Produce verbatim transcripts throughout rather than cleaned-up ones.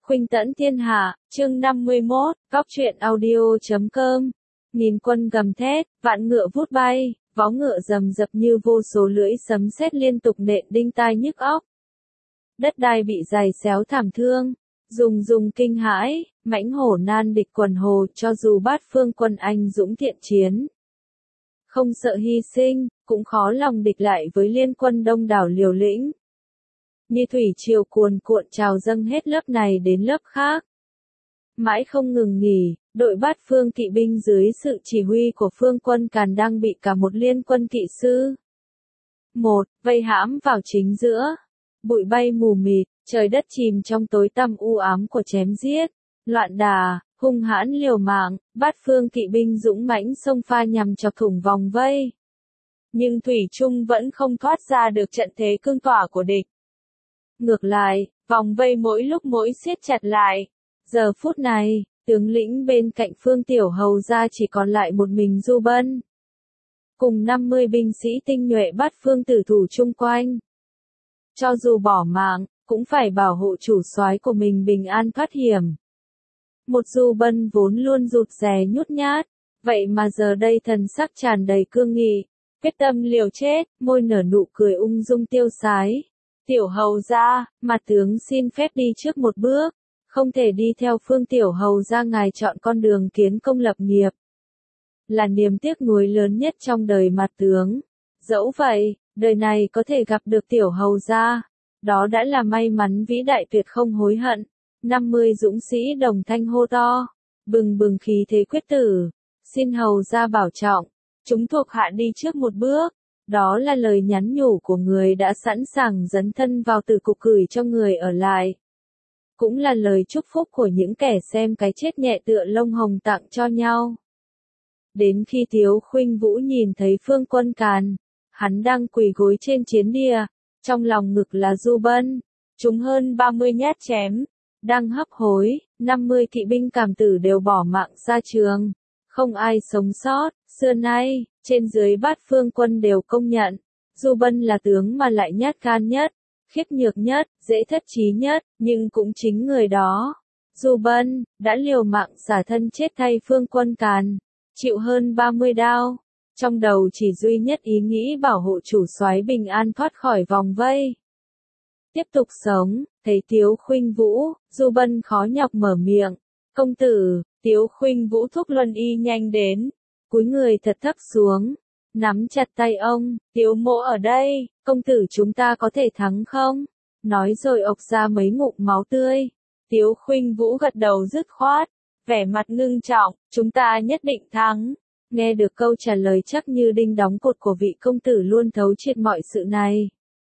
Khuynh tẫn thiên hạ, chương năm mươi mốt, góc truyện audio chấm com. Nghìn quân gầm thét, vạn ngựa vút bay, vó ngựa rầm rập như vô số lưỡi sấm sét liên tục nện đinh tai nhức óc. Đất đai bị giày xéo thảm thương, rùng rùng kinh hãi, mãnh hổ nan địch quần hồ, cho dù bát phương quân anh dũng thiện chiến. Không sợ hy sinh, cũng khó lòng địch lại với liên quân đông đảo liều lĩnh. Như thủy triều cuồn cuộn trào dâng hết lớp này đến lớp khác. Mãi không ngừng nghỉ, đội bát phương kỵ binh dưới sự chỉ huy của phương quân Càn đang bị cả một liên quân kỵ sư. Một, vây hãm vào chính giữa. Bụi bay mù mịt, trời đất chìm trong tối tăm u ám của chém giết, loạn đà, hung hãn liều mạng, bát phương kỵ binh dũng mãnh xông pha nhằm chọc thủng vòng vây. Nhưng thủy chung vẫn không thoát ra được trận thế cương tỏa của địch. Ngược lại, vòng vây mỗi lúc mỗi siết chặt lại. Giờ phút này, tướng lĩnh bên cạnh Phương Tiểu Hầu ra chỉ còn lại một mình Du Bân. Cùng năm mươi binh sĩ tinh nhuệ bát phương tử thủ chung quanh. Cho dù bỏ mạng, cũng phải bảo hộ chủ soái của mình bình an thoát hiểm. Một Du Bân vốn luôn rụt rè nhút nhát, vậy mà giờ đây thần sắc tràn đầy cương nghị, quyết tâm liều chết, môi nở nụ cười ung dung tiêu sái. Tiểu hầu gia, mặt tướng xin phép đi trước một bước, không thể đi theo Phương Tiểu hầu gia ngài chọn con đường kiến công lập nghiệp. Là niềm tiếc nuối lớn nhất trong đời mặt tướng. Dẫu vậy, đời này có thể gặp được Tiểu hầu gia, đó đã là may mắn vĩ đại tuyệt không hối hận. năm mươi dũng sĩ đồng thanh hô to, bừng bừng khí thế quyết tử, xin hầu gia bảo trọng, chúng thuộc hạ đi trước một bước. Đó là lời nhắn nhủ của người đã sẵn sàng dấn thân vào tử cục gửi cho người ở lại. Cũng là lời chúc phúc của những kẻ xem cái chết nhẹ tựa lông hồng tặng cho nhau. Đến khi Tiếu Khuynh Vũ nhìn thấy Phương Quân Càn, hắn đang quỳ gối trên chiến địa, trong lòng ngực là Du Bân, trúng hơn ba mươi nhát chém, đang hấp hối, năm mươi kỵ binh cảm tử đều bỏ mạng ra trường. Không ai sống sót, xưa nay, trên dưới bát phương quân đều công nhận, Du Bân là tướng mà lại nhát gan nhất, khiếp nhược nhất, dễ thất trí nhất, nhưng cũng chính người đó, Du Bân, đã liều mạng xả thân chết thay phương quân Càn, chịu hơn ba mươi đao, trong đầu chỉ duy nhất ý nghĩ bảo hộ chủ soái bình an thoát khỏi vòng vây. Tiếp tục sống, thấy Tiếu Khuynh Vũ, Du Bân khó nhọc mở miệng, công tử. Tiếu Khuynh Vũ thúc Luân Y nhanh đến, cúi người thật thấp xuống, nắm chặt tay ông, Tiếu mỗ ở đây, công tử chúng ta có thể thắng không? Nói rồi ộc ra mấy ngụm máu tươi. Tiếu Khuynh Vũ gật đầu dứt khoát, vẻ mặt ngưng trọng, chúng ta nhất định thắng. Nghe được câu trả lời chắc như đinh đóng cột của vị công tử luôn thấu triệt mọi sự này.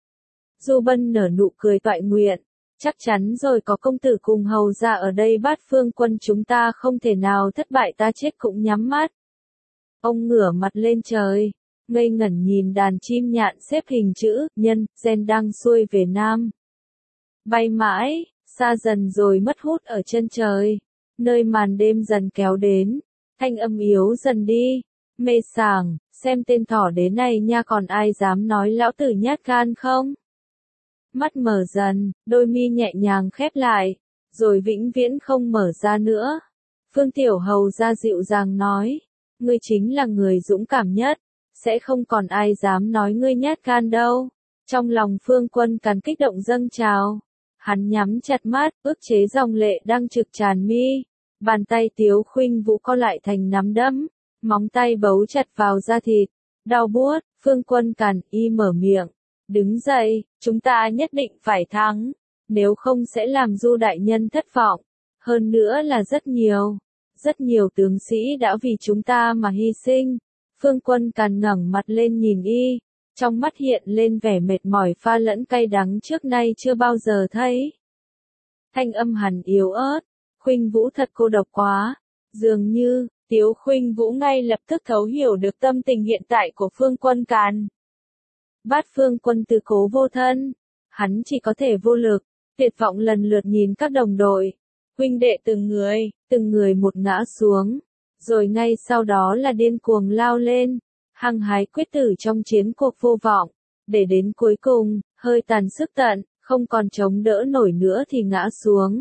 Du Bân nở nụ cười toại nguyện. Chắc chắn rồi, có công tử cùng hầu ra ở đây bát phương quân chúng ta không thể nào thất bại, ta chết cũng nhắm mắt. Ông ngửa mặt lên trời, ngây ngẩn nhìn đàn chim nhạn xếp hình chữ nhân, gen đang xuôi về nam. Bay mãi, xa dần rồi mất hút ở chân trời, nơi màn đêm dần kéo đến, thanh âm yếu dần đi, mê sảng, xem tên thỏ đế này nha, còn ai dám nói lão tử nhát gan không? Mắt mở dần, đôi mi nhẹ nhàng khép lại, rồi vĩnh viễn không mở ra nữa. Phương Tiểu hầu ra dịu dàng nói, ngươi chính là người dũng cảm nhất, sẽ không còn ai dám nói ngươi nhát gan đâu. Trong lòng Phương Quân Càn kích động dâng trào, hắn nhắm chặt mắt, ức chế dòng lệ đang trực tràn mi, bàn tay Tiếu Khuynh Vũ co lại thành nắm đấm, móng tay bấu chặt vào da thịt, đau buốt. Phương Quân Càn y mở miệng, đứng dậy, chúng ta nhất định phải thắng, nếu không sẽ làm Du đại nhân thất vọng, hơn nữa là rất nhiều, rất nhiều tướng sĩ đã vì chúng ta mà hy sinh. Phương Quân Càn ngẩng mặt lên nhìn y, trong mắt hiện lên vẻ mệt mỏi pha lẫn cay đắng trước nay chưa bao giờ thấy. Thanh âm hắn yếu ớt, Khuynh Vũ thật cô độc quá, dường như, Tiếu Khuynh Vũ ngay lập tức thấu hiểu được tâm tình hiện tại của Phương Quân Càn. Bát phương quân tư cố vô thân, hắn chỉ có thể vô lực, tuyệt vọng lần lượt nhìn các đồng đội, huynh đệ từng người, từng người một ngã xuống, rồi ngay sau đó là điên cuồng lao lên, hăng hái quyết tử trong chiến cuộc vô vọng, để đến cuối cùng, hơi tàn sức tận, không còn chống đỡ nổi nữa thì ngã xuống.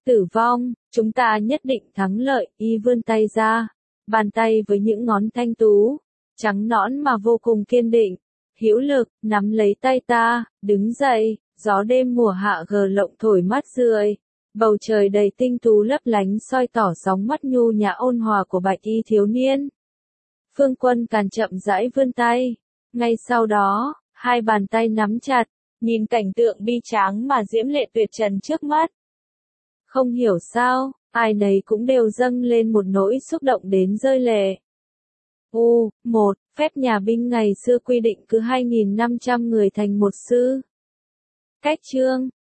Tử vong, chúng ta nhất định thắng lợi, y vươn tay ra. Bàn tay với những ngón thanh tú, trắng nõn mà vô cùng kiên định, hữu lực, nắm lấy tay ta, đứng dậy, gió đêm mùa hạ gờ lộng thổi mắt rượi. Bầu trời đầy tinh tú lấp lánh soi tỏ sóng mắt nhu nhã ôn hòa của bạch y thiếu niên. Phương Quân Càn chậm rãi vươn tay. Ngay sau đó, hai bàn tay nắm chặt, nhìn cảnh tượng bi tráng mà diễm lệ tuyệt trần trước mắt. Không hiểu sao, ai nấy cũng đều dâng lên một nỗi xúc động đến rơi lệ. U, một, phép nhà binh ngày xưa quy định cứ hai nghìn năm trăm người thành một sư. Cách chương